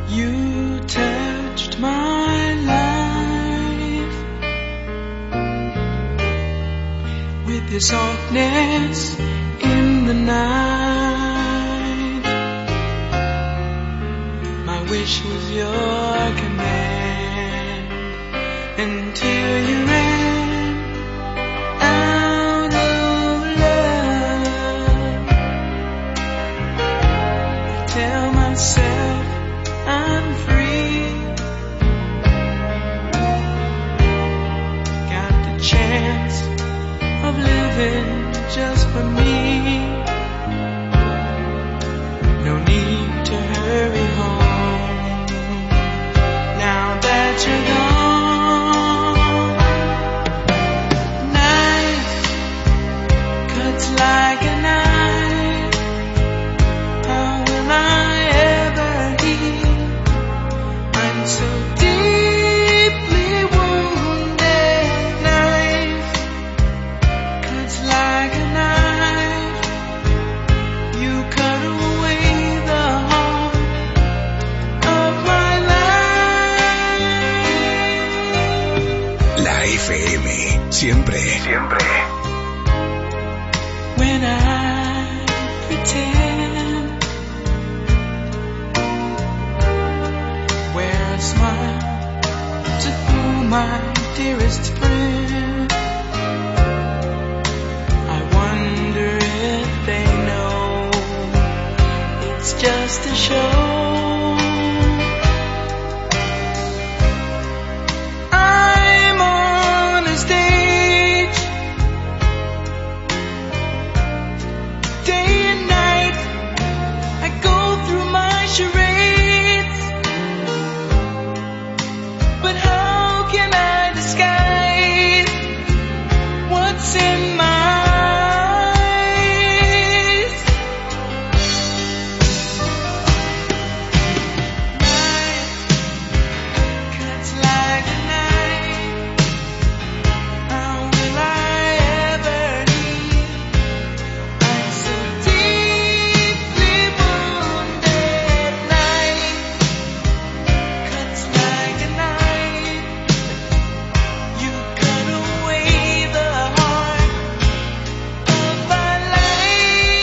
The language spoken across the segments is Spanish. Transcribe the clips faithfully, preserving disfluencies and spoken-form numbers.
You touched my life with your softness in the night. My wish was your command until you ran out of love. I tell myself I'm free, got the chance of living just for me. No need to hurry home now that you're gone. Knife cuts like a knife. How will I ever heal? I'm so deeply wounded. Knife cuts like a knife. You cut away the heart of my life. La F M, siempre, siempre. When I pretend, wear a smile to fool my dearest friend. I wonder if they know it's just a show. I'm on a stage, day and night. I go through my charades, but how can I disguise what's in my eyes? Knife cuts like a knife. How will I ever heal? I'm so deeply wounded. Knife cuts like a knife. You cut away the heart of my life.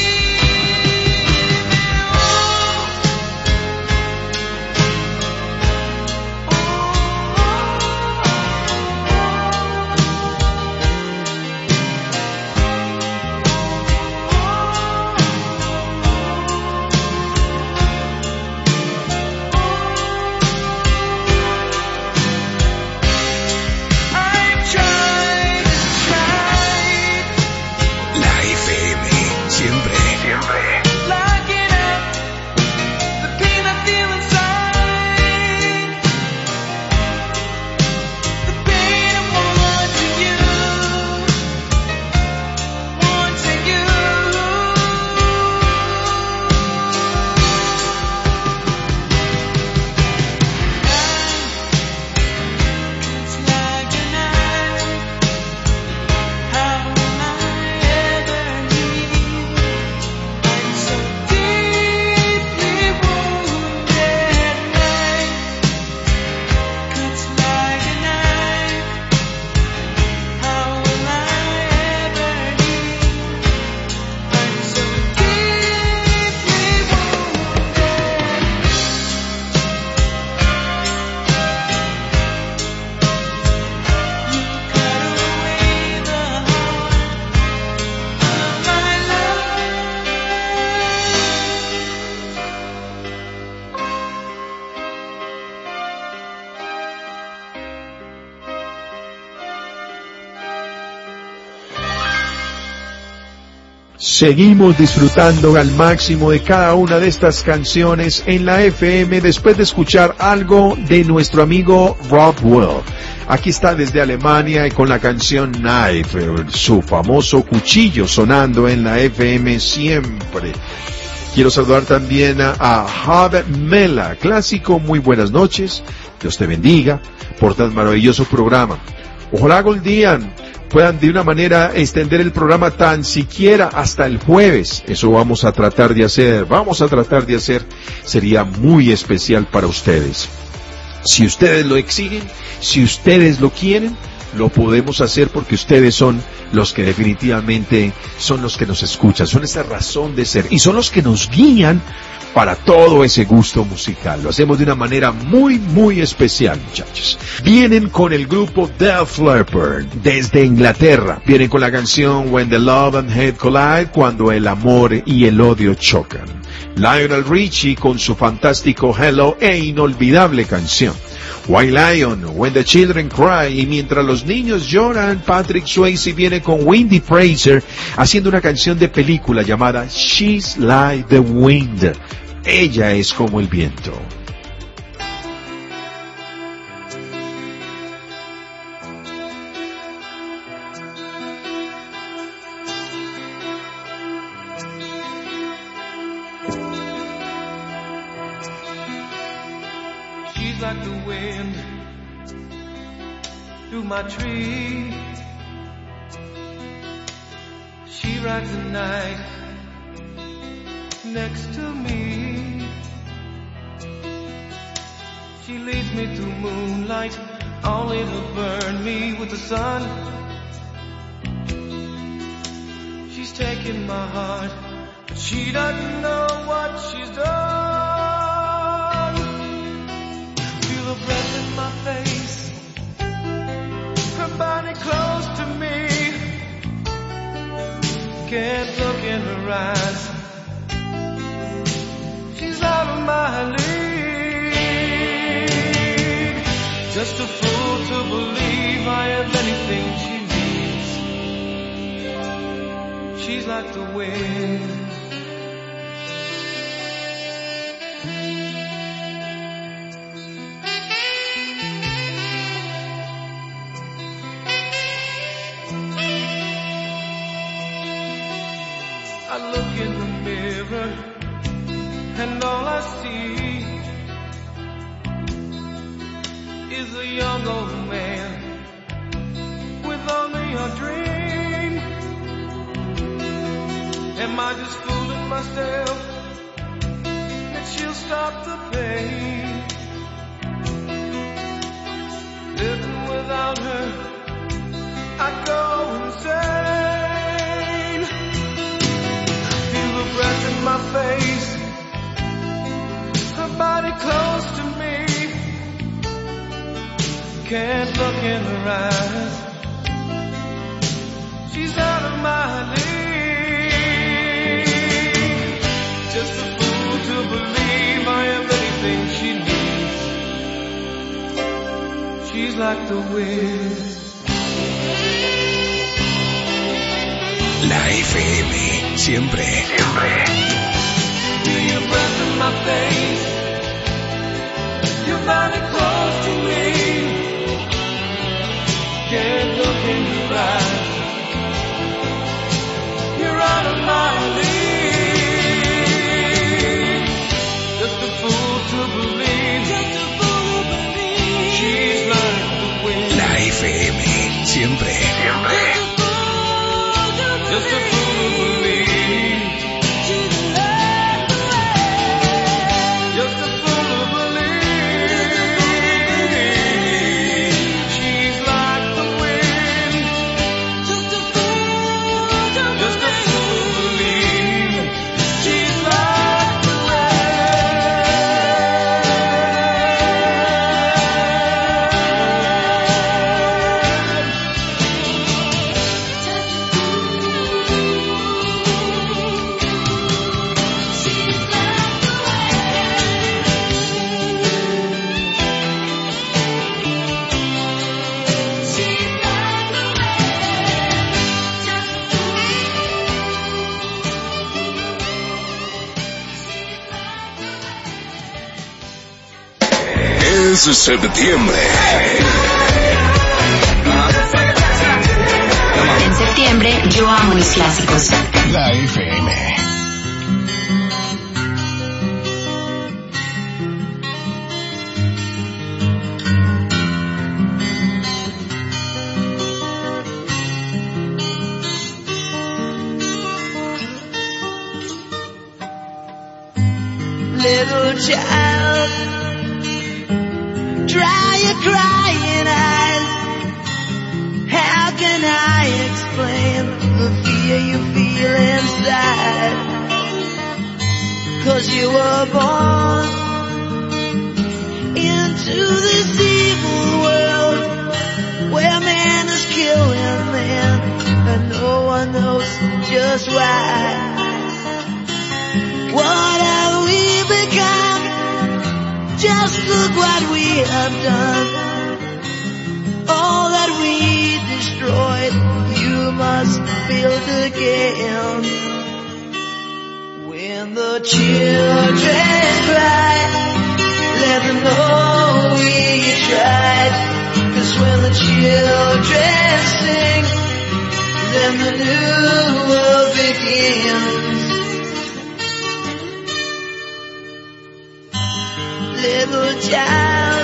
I've tried and tried, La F M, siempre, siempre. locking up the pain I feel inside, the pain of wanting you, wanting you. It's like a knife. How will I ever heal? I'm so deeply wounded. Knife cuts like a knife. How will I ever heal? I'm so deeply wounded. You cut away the heart of my love. Seguimos disfrutando al máximo de cada una de estas canciones en la F M después de escuchar algo de nuestro amigo Rob Will. Aquí está desde Alemania y con la canción Knife, su famoso cuchillo sonando en la F M siempre. Quiero saludar también a, a Jav Mela, clásico, muy buenas noches, Dios te bendiga por tan maravilloso programa. Ojalá algún día puedan de una manera extender el programa tan siquiera hasta el jueves. Eso vamos a tratar de hacer, vamos a tratar de hacer. Sería muy especial para ustedes. Si ustedes lo exigen, si ustedes lo quieren, lo podemos hacer porque ustedes son los que definitivamente son los que nos escuchan, son esa razón de ser y son los que nos guían para todo ese gusto musical. Lo hacemos de una manera muy, muy especial, muchachos. Vienen con el grupo Def Leppard desde Inglaterra. Vienen con la canción When the Love and Hate Collide, cuando el amor y el odio chocan. Lionel Richie con su fantástico Hello e inolvidable canción. White Lion, When the Children Cry, y mientras los niños lloran, Patrick Swayze viene con Wendy Fraser haciendo una canción de película llamada She's Like the Wind. Ella es como el viento. She's like the wind through my tree. She rides the night next to me. She leads me through moonlight, only to burn me with the sun. She's taken my heart, but she doesn't know what she's done. Feel her breath in my face, her body close to me. Can't look in her eyes, she's out of my league. Just a fool to believe I have anything she needs. She's like the wind. I look in the mirror and all I see is a young old man with only a dream. Am I just fooling myself that she'll stop the pain? Living without her, I go insane. Feel the breath in my face, her body close to me. Can't look in her eyes, she's out of my league. Just a fool to believe I am anything she needs. She's like the wind. La F M, siempre, siempre. Feel your breath in my face, your body close to me. Can't look in your eyes, you're out of my league. Just a fool to believe, just a fool to believe. She's like the wind. La F M, siempre, siempre. Just a fool to believe, she's like the wind. Just a fool to believe, she's like the wind. Just a fool, just a fool to believe, she's like the Es septiembre. En septiembre yo amo mis clásicos. La F M. child. Dry your crying eyes. How can I explain the fear you feel inside? 'Cause you were born into this evil world where man is killing man and no one knows just why. What have we become? Just look what we have done. All that we destroyed, you must build again. When the children cry, let them know we tried. 'Cause when the children sing, then the new world begins. Little child,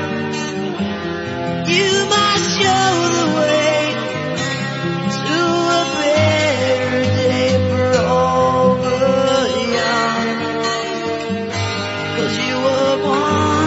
you must show the way to a better day for all the young. 'Cause you were born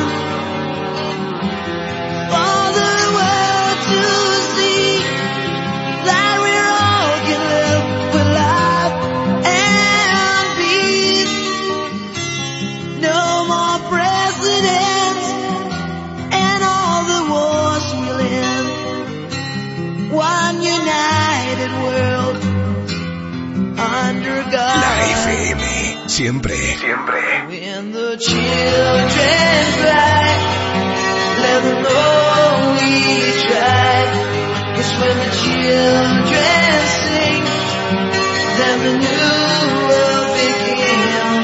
for the world to see that we all can live with love and peace. No more presidents and all the wars we'll end. One united world under God. La F M, siempre, siempre. When the children cry, let them know we tried. 'Cause when the children sing, then the new world begins.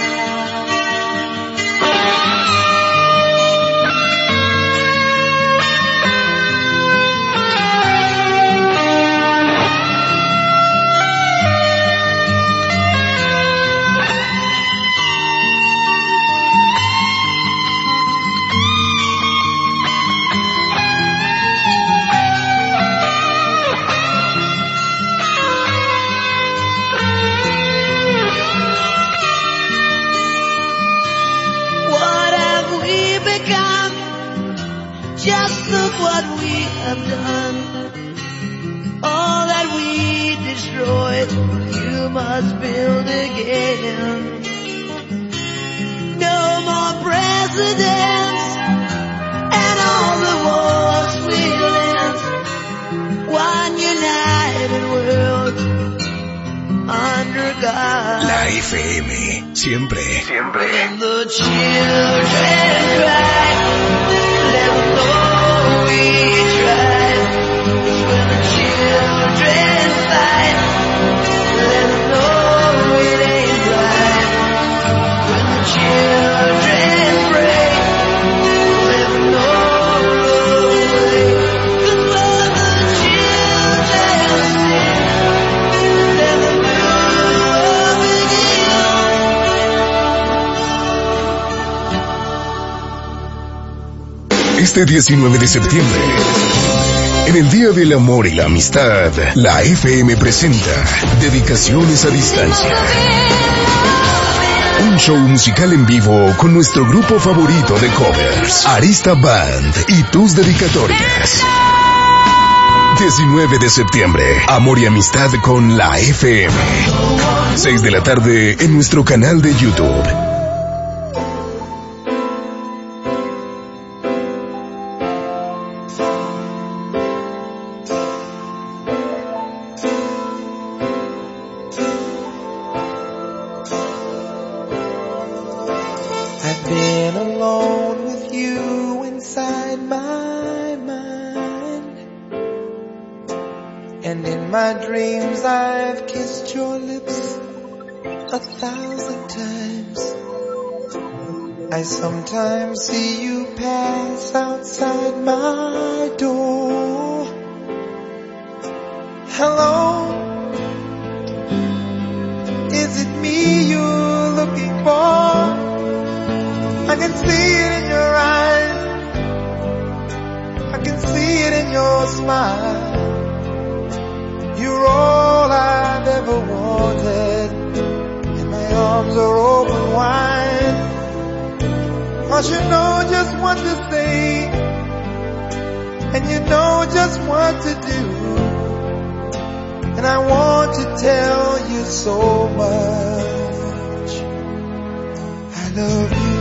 Just look what we have done. All that we destroyed, you must build again. No more presidents and all the wars we'll end. One united world under God. La F M, siempre, siempre. When the children cry, let them know we tried. 'Cause when the children fight, let them know it ain't right. When the children pray, let them know the way. 'Cause when the children sing, let them know begin. Este diecinueve de septiembre, en el Día del Amor y la Amistad, la F M presenta Dedicaciones a Distancia. Un show musical en vivo con nuestro grupo favorito de covers, Arista Band, y tus dedicatorias. diecinueve de septiembre, Amor y Amistad con la F M. seis de la tarde en nuestro canal de YouTube. I've been alone with you inside my mind, and in my dreams I've kissed your lips a thousand times. I sometimes see you pass outside my door. Hello, is it me you're looking for? I can see it in your eyes, I can see it in your smile. You're all I've ever wanted, and my arms are open wide. 'cause you know just what to say, and you know just what to do. And I want to tell you so much I love you.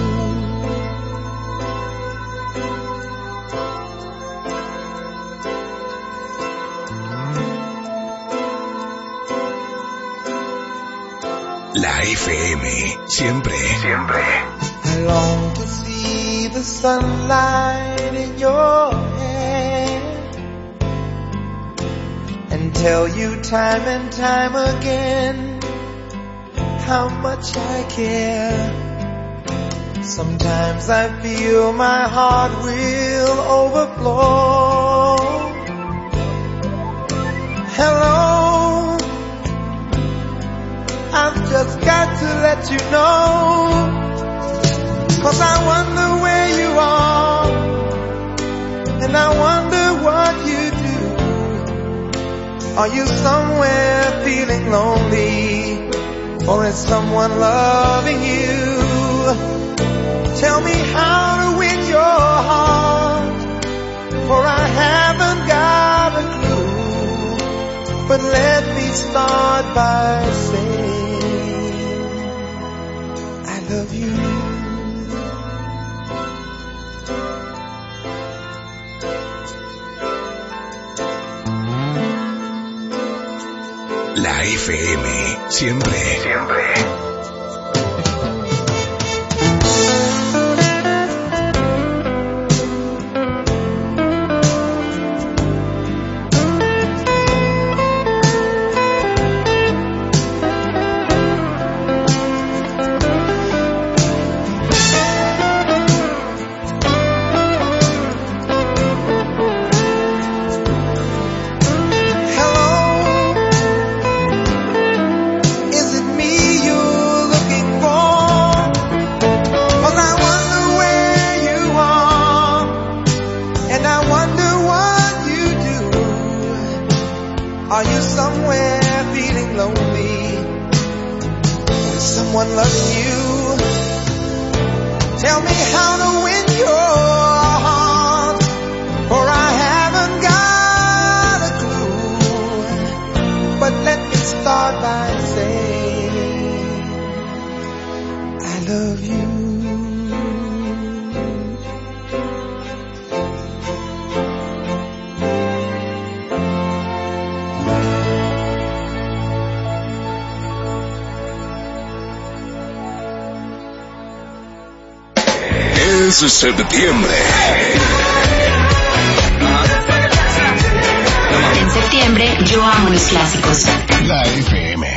La F M, siempre, siempre. I long to see the sunlight in your hair and tell you time and time again how much I care. Sometimes I feel my heart will overflow. Hello, I've just got to let you know, 'cause I wonder where you are, and I wonder what you do. Are you somewhere feeling lonely, or is someone loving you? Tell me how to win your heart, for I haven't got a clue. But let me start by saying I love you. La F M, siempre, siempre. Es septiembre. En septiembre, yo amo los clásicos. La F M.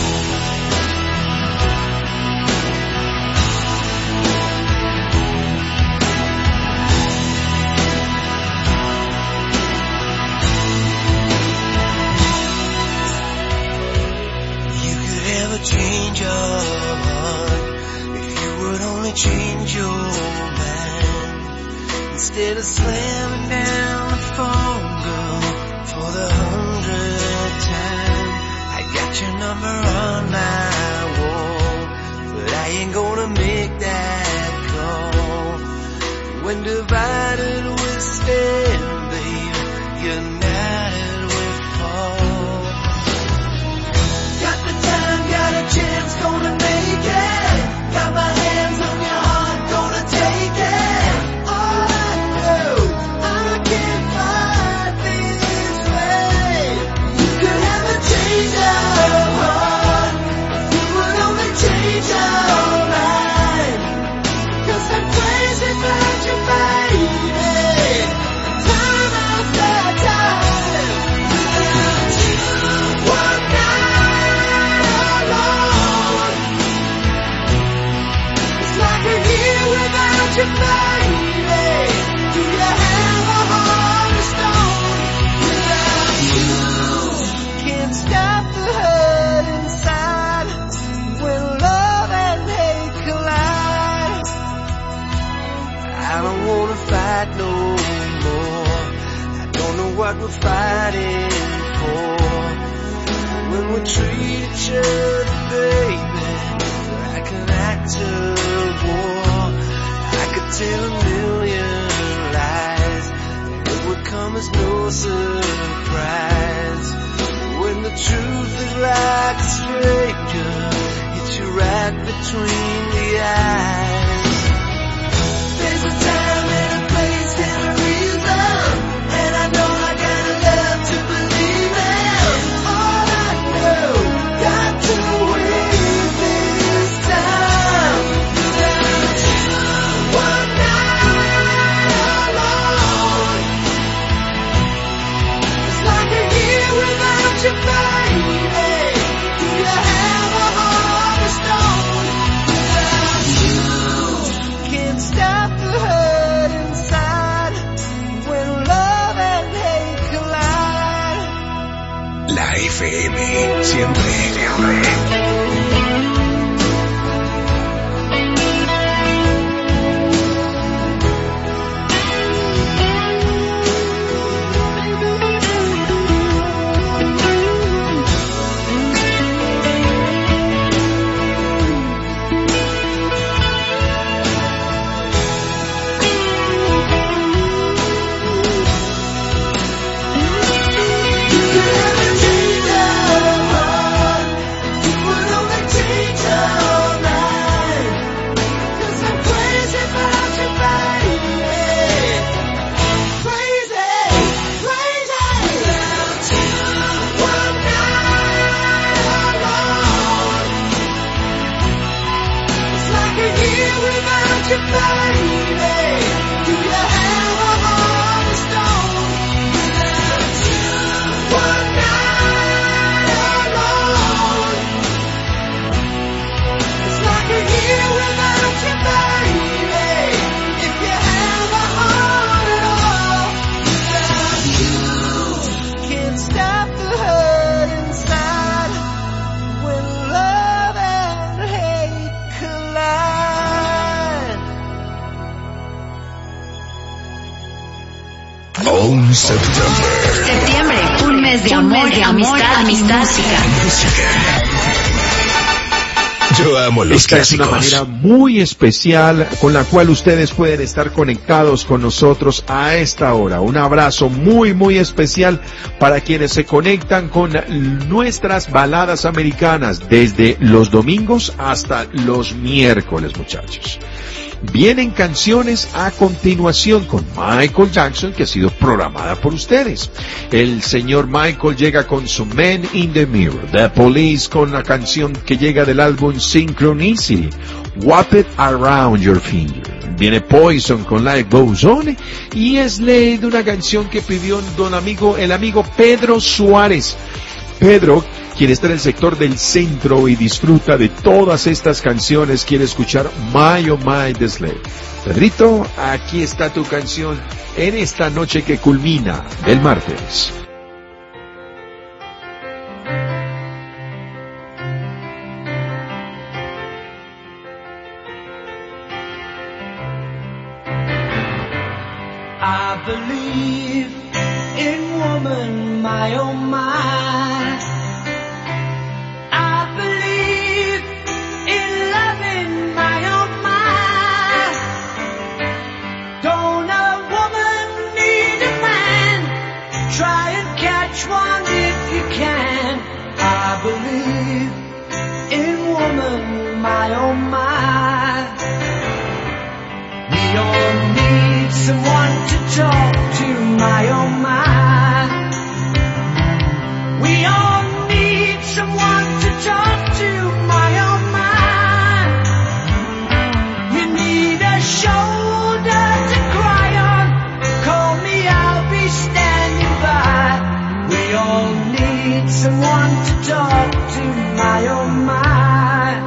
You could ever change your heart if you would only change your mind. Instead of slamming down the phone, girl, for the hundredth time. I got your number on my wall, but I ain't gonna make that call. When divided we stand, babe, united we fall. Got the time, got a chance, gonna make it. Got my hands on your heart, gonna take it. All I know, I can't fight this way. You could have a change of heart, you would only change your mind. 'Cause I'm crazy about you, baby. Time after time, without you, one night alone. It's like a year without you, baby. Do you have a heart of stone? Without you, can't stop the hurt inside. When love and hate collide, I don't wanna fight no more. I don't know what we're fighting for. When we treat each other, baby, like an act of war, I could tell a million lies. It would come as no surprise when the truth is like a stranger, hits you right between the eyes. There's a time and a place and a reason, and I know I gotta love to believe it. All I know, got to win this time. Without you, one night alone, it's like a year without you, baby. Do you have a heart of stone? Without you, can't stop the hurt inside when love and hate collide. La F M, siempre, siempre. Septiembre, un mes de un amor, mes de amistad, amistad, música. Yo amo los Esta clásicos. es una manera muy especial con la cual ustedes pueden estar conectados con nosotros a esta hora. Un abrazo muy, muy especial para quienes se conectan con nuestras baladas americanas desde los domingos hasta los miércoles, muchachos. Vienen canciones a continuación con Michael Jackson, que ha sido programada por ustedes. El señor Michael llega con su Man in the Mirror. The Police con la canción que llega del álbum Synchronicity, Wrap It Around Your Finger. Viene Poison con Life Goes On y Slade, una canción que pidió don amigo, el amigo Pedro Suárez. Pedro, quien está en el sector del centro y disfruta de todas estas canciones, quiere escuchar My Oh My de Slade. Pedrito, aquí está tu canción en esta noche que culmina el martes. I believe in woman, my oh my. I believe in loving, my oh my. Don't a woman need a man? Try and catch one if you can. I believe in woman, my oh my. We all need someone to talk to, my oh my. We all need someone to talk to, my oh my. You need a shoulder to cry on. Call me, I'll be standing by. We all need someone to talk to, my oh my.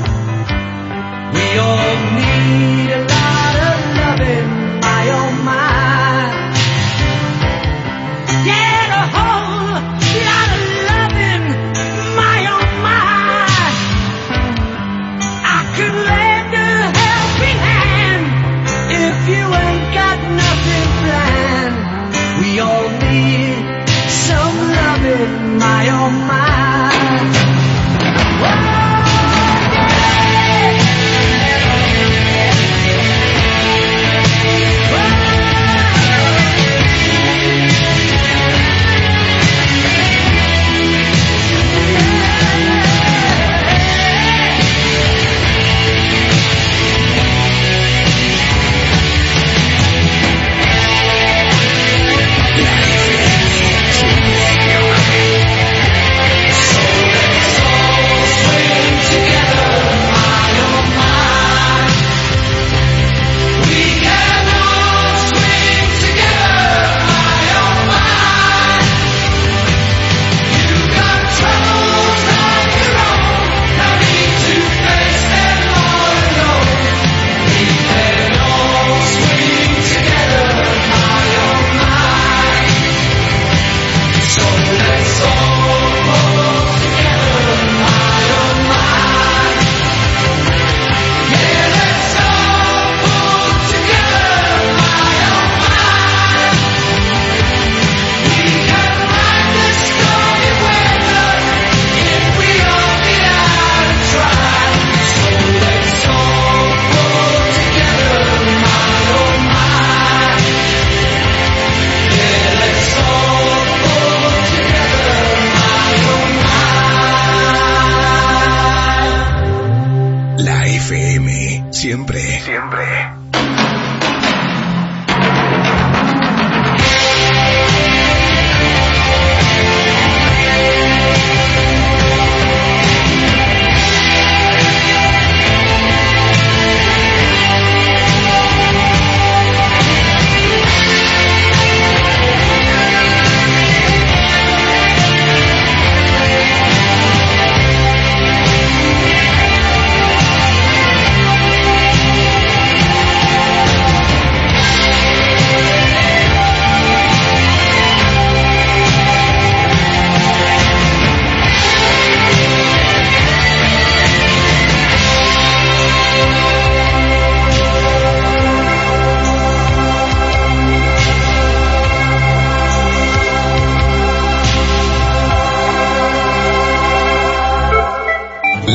We all need a lot of loving, my oh my. Get a whole lot of loving, my oh my. I could lend a helping hand if you ain't got nothing planned. We all need some loving, my oh my. Oh, yeah.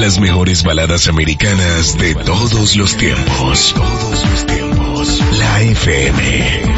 Las mejores baladas americanas de todos los tiempos. Todos los tiempos. La F M.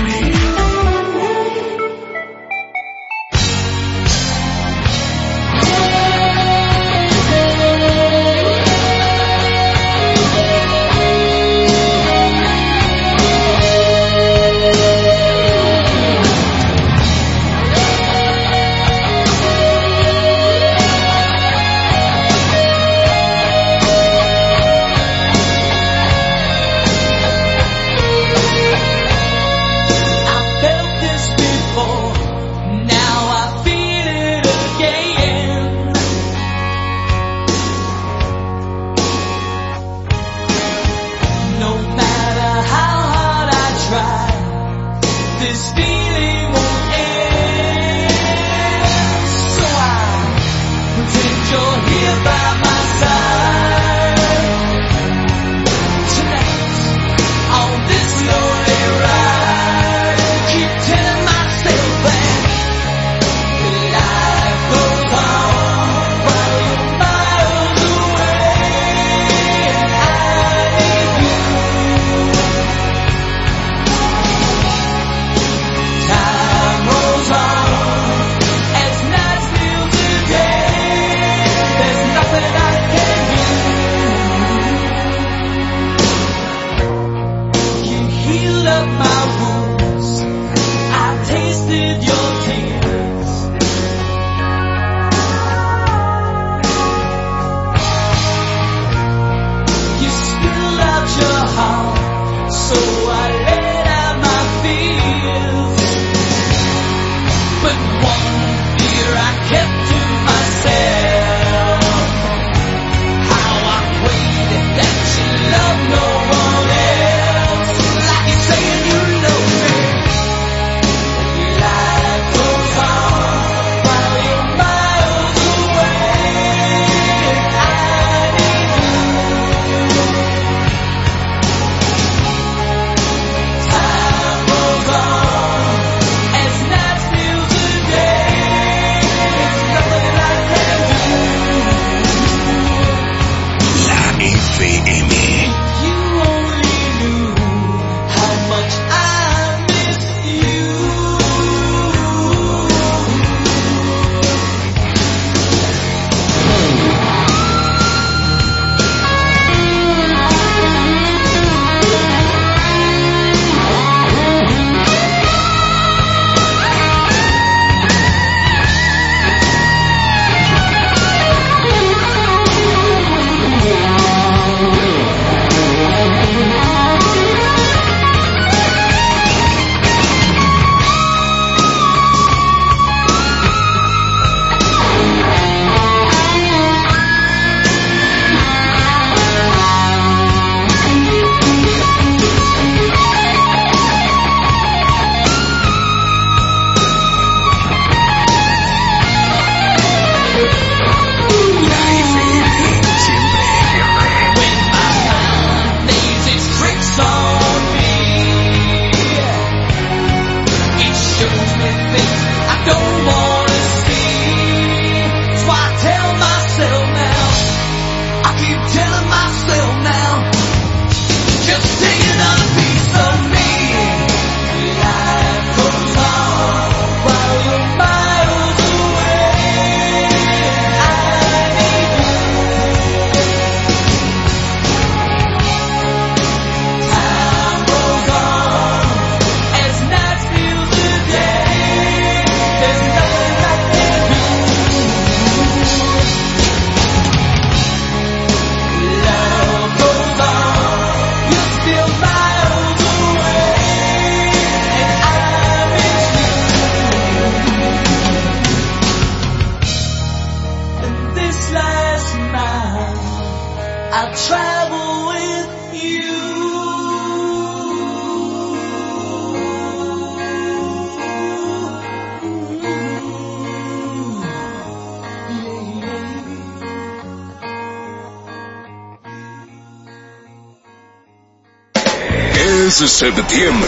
Es septiembre.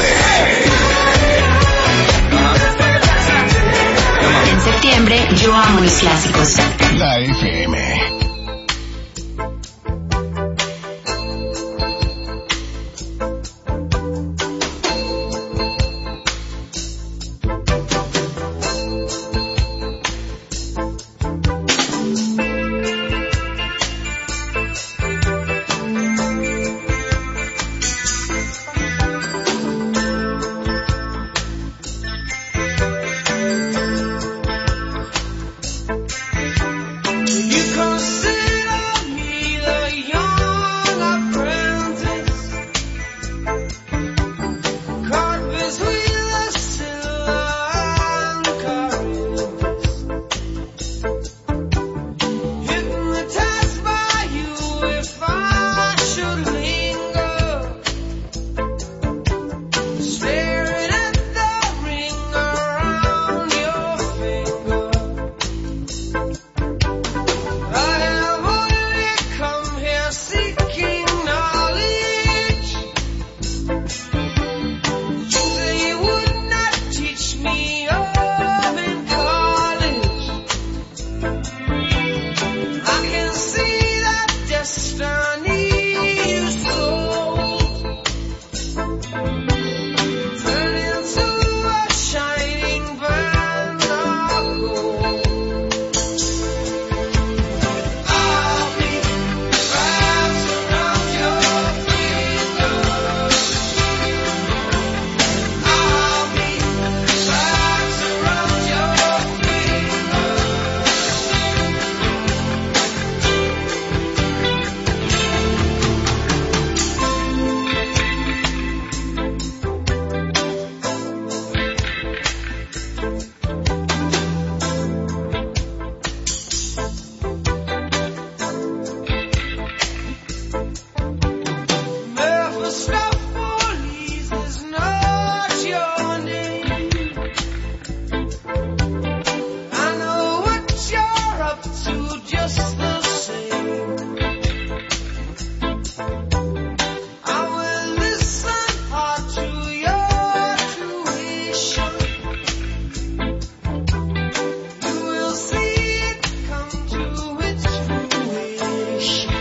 En septiembre yo amo los clásicos. La F M.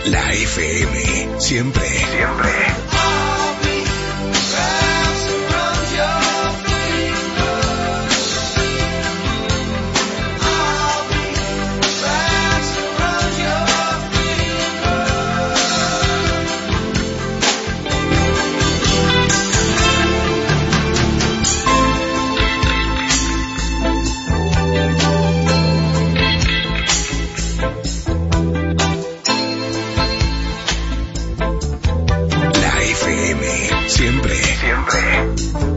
La F M, siempre, siempre. Siempre, siempre.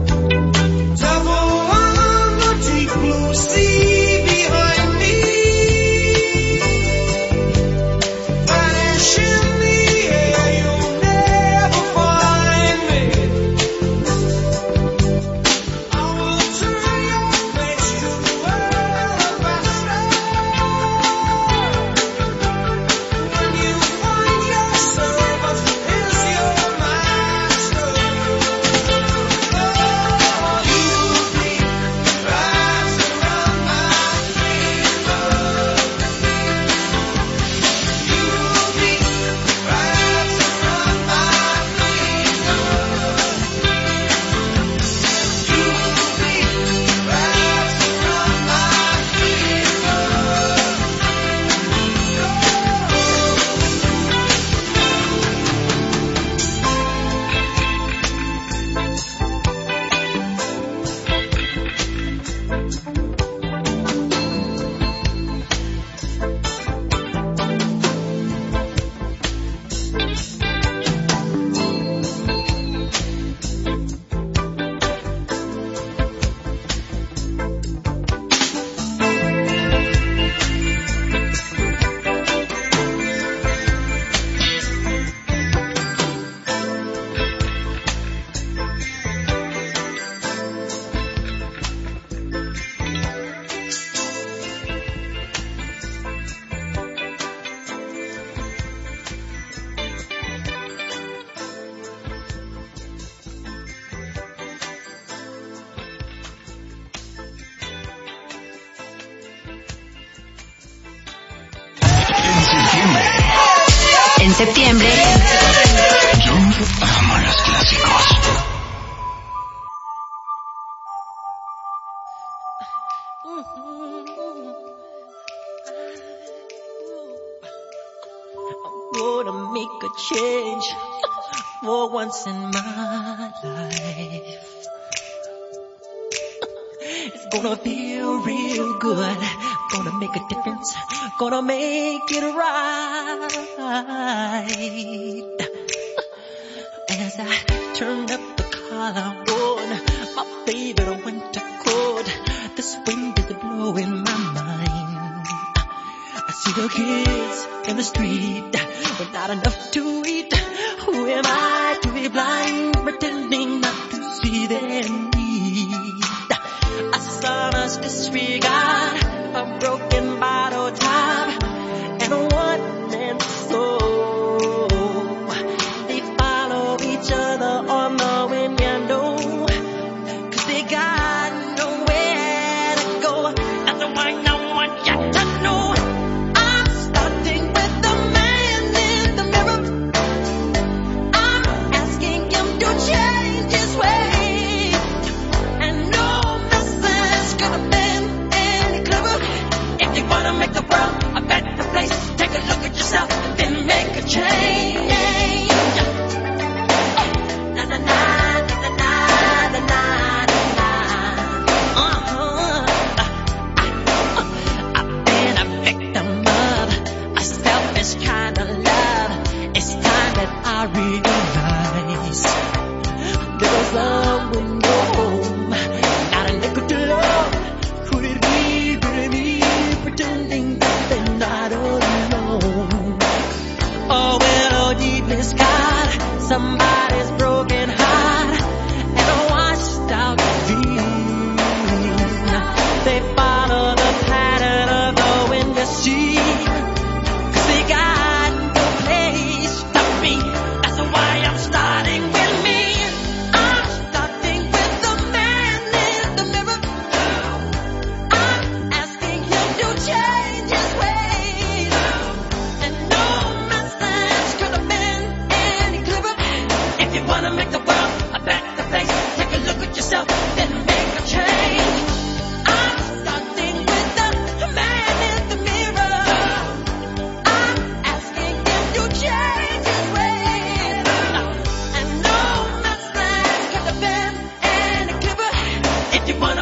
En septiembre, yo amo los clásicos. I'm gonna make a change for once in my life. It's gonna feel real good. Gonna make a difference. Gonna make it right. As I turn up the collar on my favorite winter coat, this wind is blowing my mind. I see the kids in the street with not enough to eat. Who am I to be blind, pretending not to see their need? A son's disregard, a broken bottle top, and a one-man soul. They follow each other on the window, 'cause they got nowhere to go. That's the one I want you to know. I'm starting with the man in the mirror. I'm asking him to change his ways, and no message could have been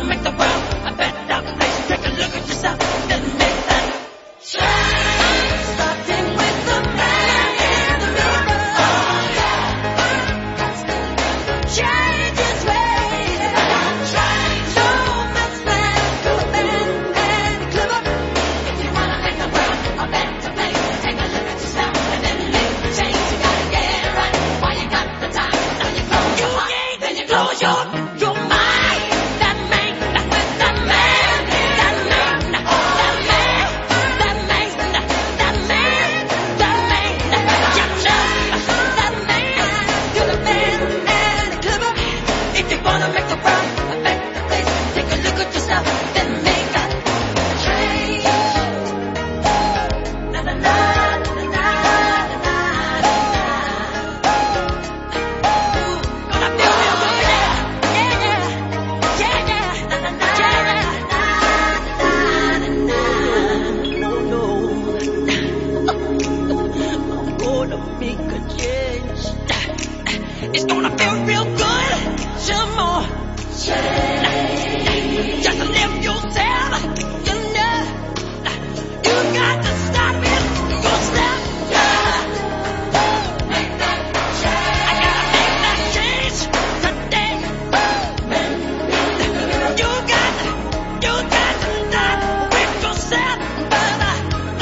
make the world a better place, take a look at yourself and make that change. Starting with the man in the mirror. Oh, yeah. Change his ways. Change. No man's man, good man and clever. If you wanna make the world a better place, take a look at yourself and then make the change. You gotta get it right while you got the time. Now you close your heart, then you close your your mind. That man, that man, that man, that man, that man, that man, that man, that man, you know, that man, you're the man and clever. If you wanna make the world a better place, take a look at yourself, then make that change. Na na na na na na na. Gonna feel real good, yeah, yeah, yeah, yeah, na na na, yeah, na na na. No, no, I'm gonna make a change. It's gonna feel real good, some more. Just live yourself, you know. You got to start with yourself. Make that change. I gotta make that change today. You got to, you got to start with yourself, brother.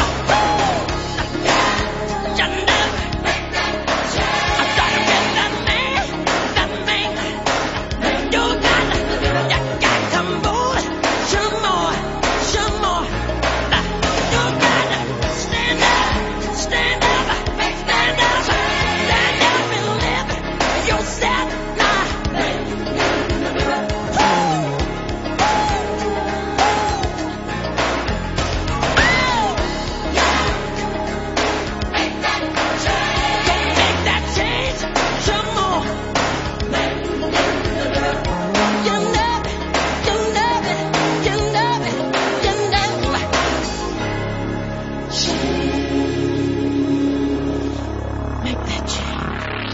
You know. Make that change. I'm starting with that man, that man. You got to, you got to move some more, some more. You got to stand up, stand up, stand up, stand up and live yourself now. Make that change. Make that change some more. You know it, you know it, you know it, you know it. Make that change.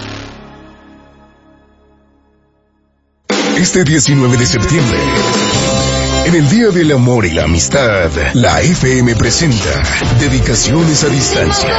Este diecinueve de septiembre, en el Día del Amor y la Amistad, la F M presenta Dedicaciones a Distancia.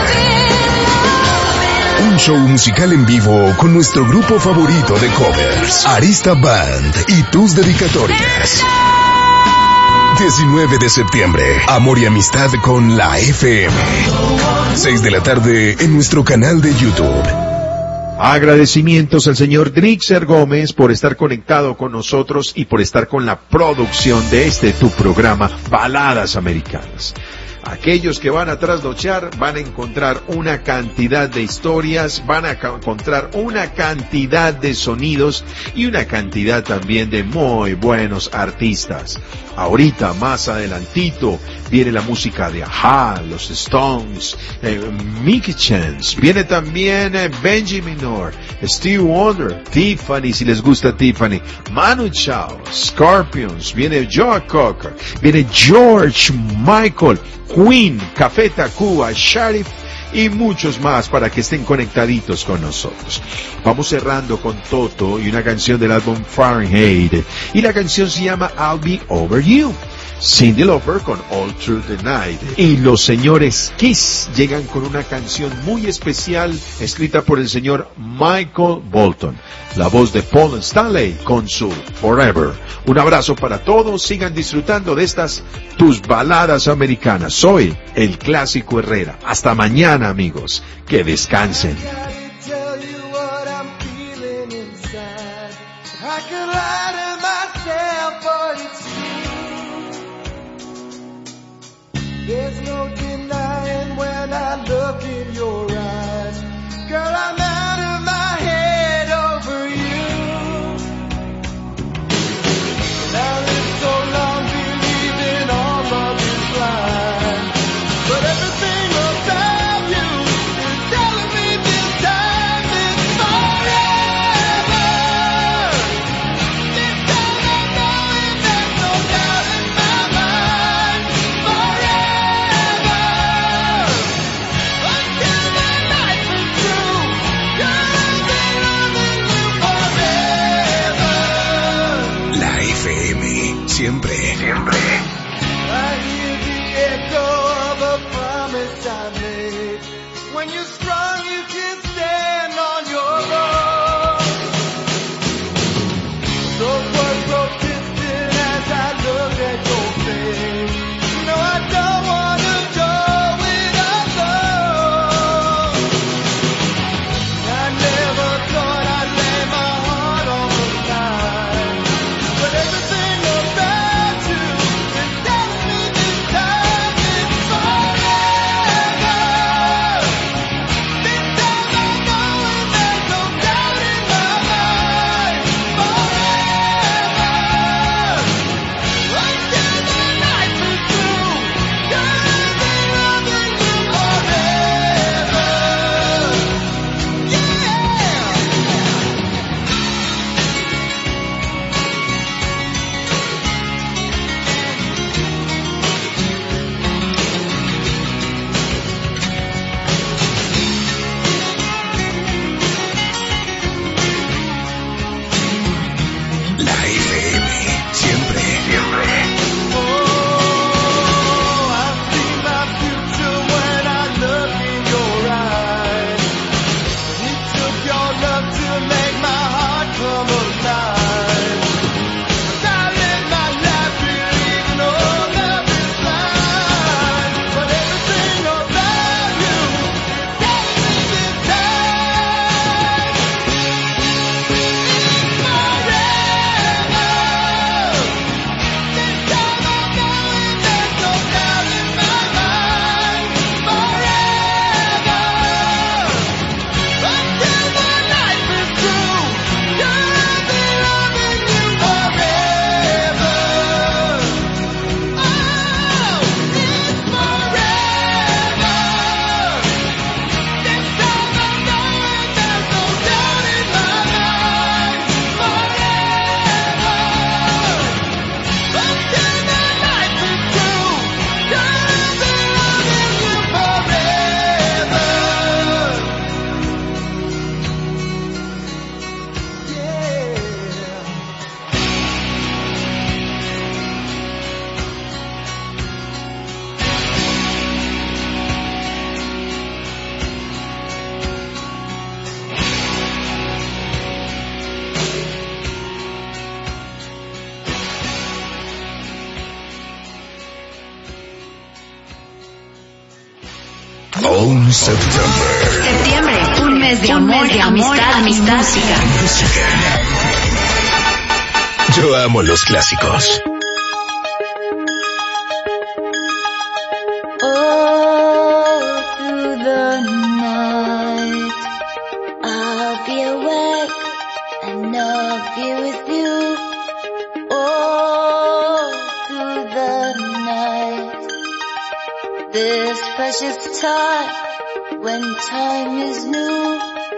Un show musical en vivo con nuestro grupo favorito de covers, Arista Band, y tus dedicatorias. diecinueve de septiembre, Amor y Amistad con la F M. seis de la tarde en nuestro canal de YouTube. Agradecimientos al señor Drixer Gómez por estar conectado con nosotros y por estar con la producción de este tu programa, Baladas Americanas. Aquellos que van a trasnochar van a encontrar una cantidad de historias, van a encontrar una cantidad de sonidos y una cantidad también de muy buenos artistas. Ahorita, más adelantito, viene la música de Aha, los Stones, eh, Mickey Chance, viene también eh, Benjamin Orr, Steve Wonder, Tiffany, si les gusta Tiffany, Manu Chao, Scorpions, viene Joe Cocker, viene George Michael, Queen, Café Tacuba, Sharif y muchos más para que estén conectaditos con nosotros. Vamos cerrando con Toto y una canción del álbum Fahrenheit. Y la canción se llama I'll Be Over You. Cyndi Lauper con All Through the Night. Y los señores Kiss llegan con una canción muy especial escrita por el señor Michael Bolton. La voz de Paul Stanley con su Forever. Un abrazo para todos, sigan disfrutando de estas tus baladas americanas. Soy el Clásico Herrera. Hasta mañana, amigos. Que descansen. There's no denying when I look in your eyes. Girl, I'm out of my head over you. Now it's so long believing all love is blind. But everything about you is telling me this siempre, siempre. I hear the echo of a promise I made. When you're strong, you can stand on your own. Those words grow distant as I look at your face. No, I don't want to go without love. I never thought I'd lay my heart on the line, but everything about you is telling me this time it's forever. This time I know and there's no doubt in my mind. Forever. Until the night is through, gonna be loving you forever. Yeah. La F M, siempre, siempre. Oh, I see my future when I look in your eyes. It took your love to make my heart come alive. But I live my life believing all love is blind. But everything about you is telling me this time it's forever. This time I know and there's no doubt in my mind. Forever. Until the night is through, gonna be loving you forever. Oh, it's forever. This time I know and there's no doubt in my mind. Forever. Until the night is through, gonna be loving you forever. Yeah. On September. Septiembre, un mes de amor, de amor, amistad, música. Música. Yo amo los clásicos. All through the night, I'll be awake and I'll be with you. All through the night, this precious time when time is new.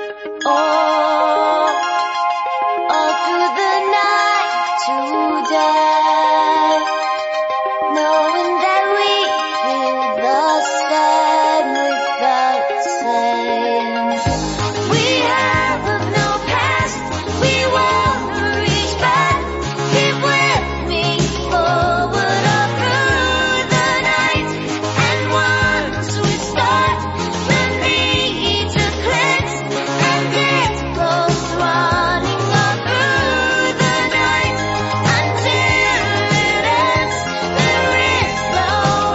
All, all through the night today, knowing that we feel the same without saying. We have no past, we wanna reach back. Keep with me forward all through the night. And once we start, the need to cleanse, and it goes running all through the night until it ends. There is no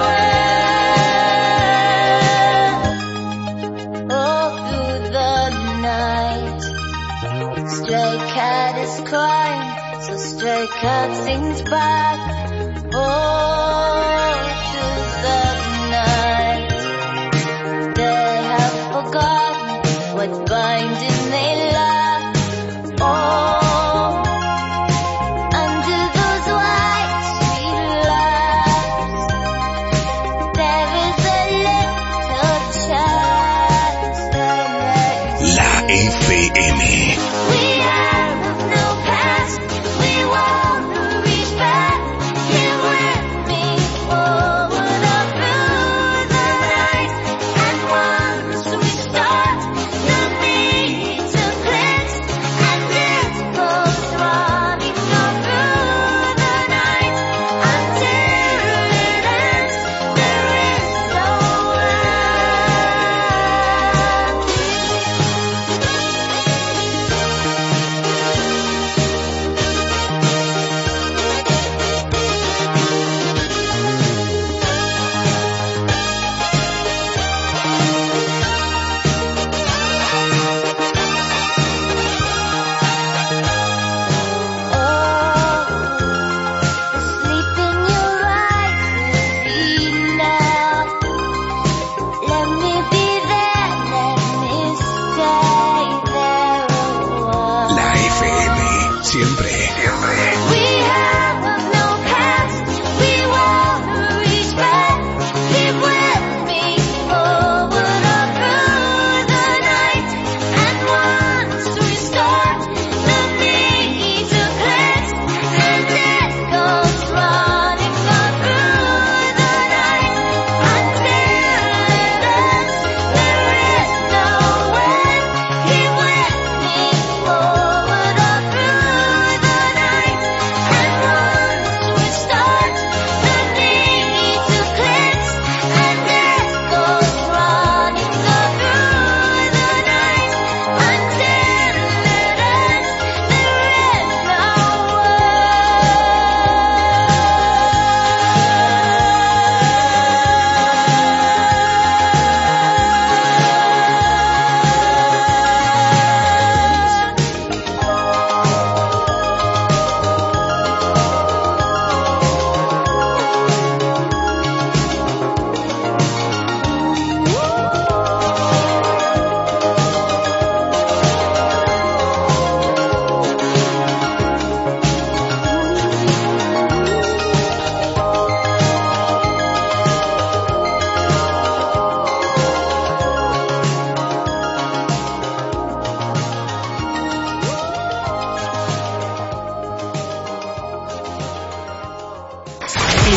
end. All through the night, stray cat is crying, so stray cat sings back. All through the night, they have forgotten what binding they lack. Oh, under those white street lights, there is a little chance that makes La F M. we have no past, we wanna reach back. Here with me,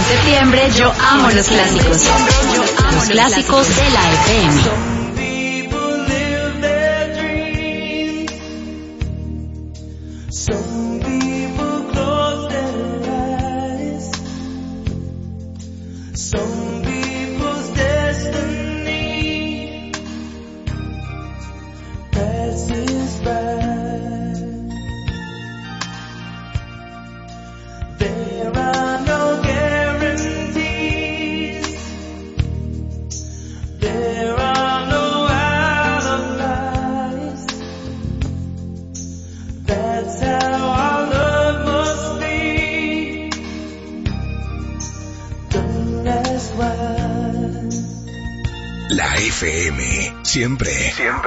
En septiembre yo amo los clásicos. Los clásicos de la F M. La F M, siempre, siempre.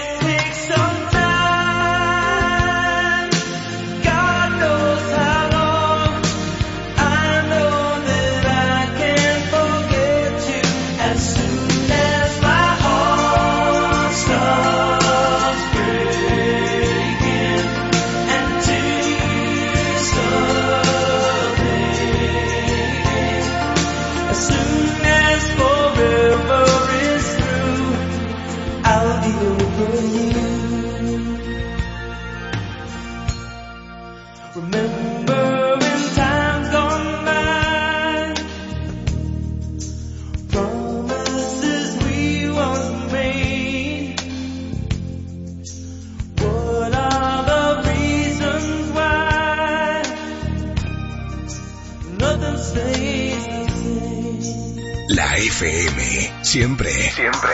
La F M, siempre, siempre.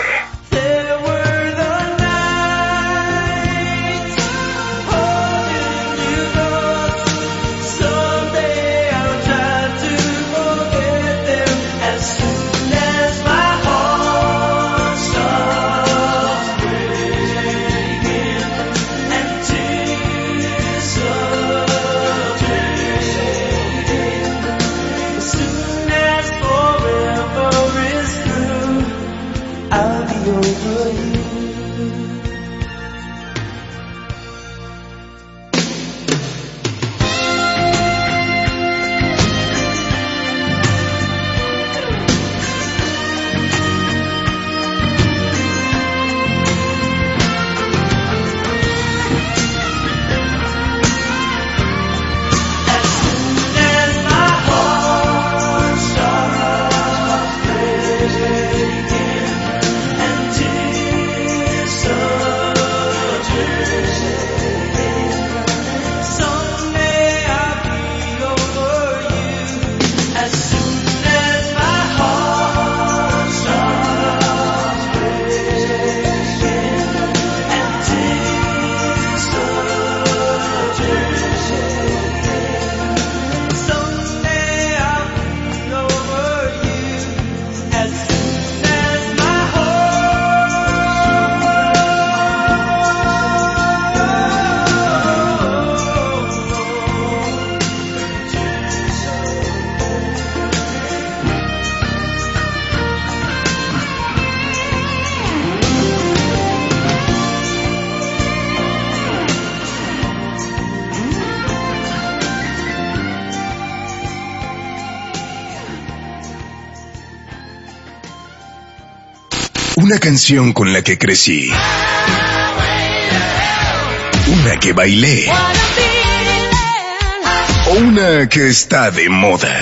Una canción con la que crecí. Una que bailé. O una que está de moda.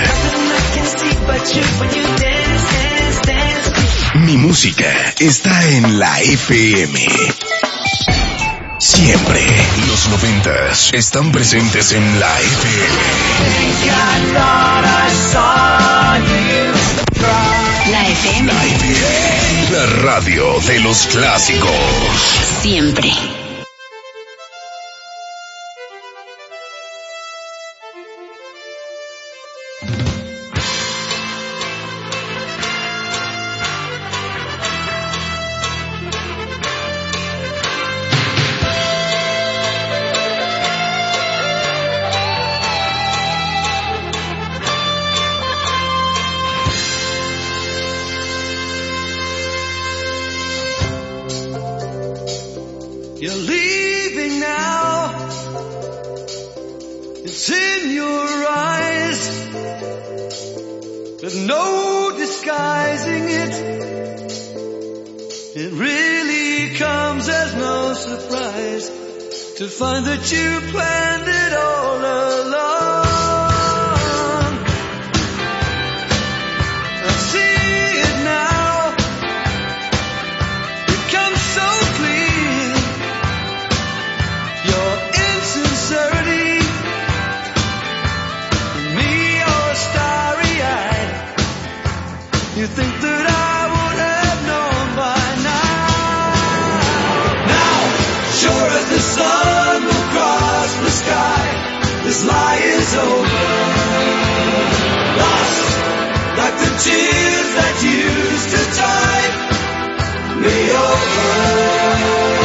Mi música está en la F M. Siempre los noventas están presentes en la F M. La F M. La F M. La radio de los clásicos. Siempre. You're There's no disguising it. It really comes as no surprise to find that you planned it all along. I see it now. It comes so clear. Your insincerity. Me, you're starry-eyed. You think that I would have known by now. Now, sure as the sun will cross the sky, this lie is over. Lost, like the tears that used to tide me over.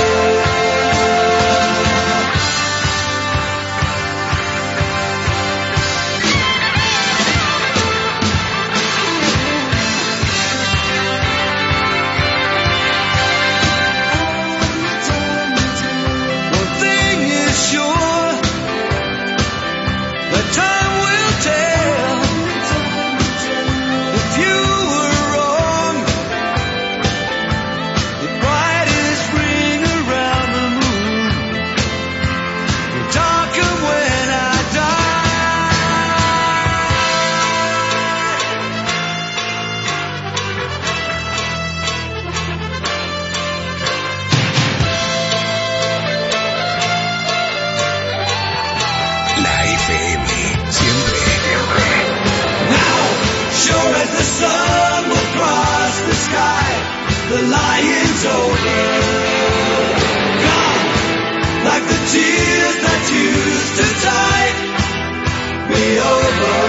The lion's over. Gone, like the tears that used to tide me over.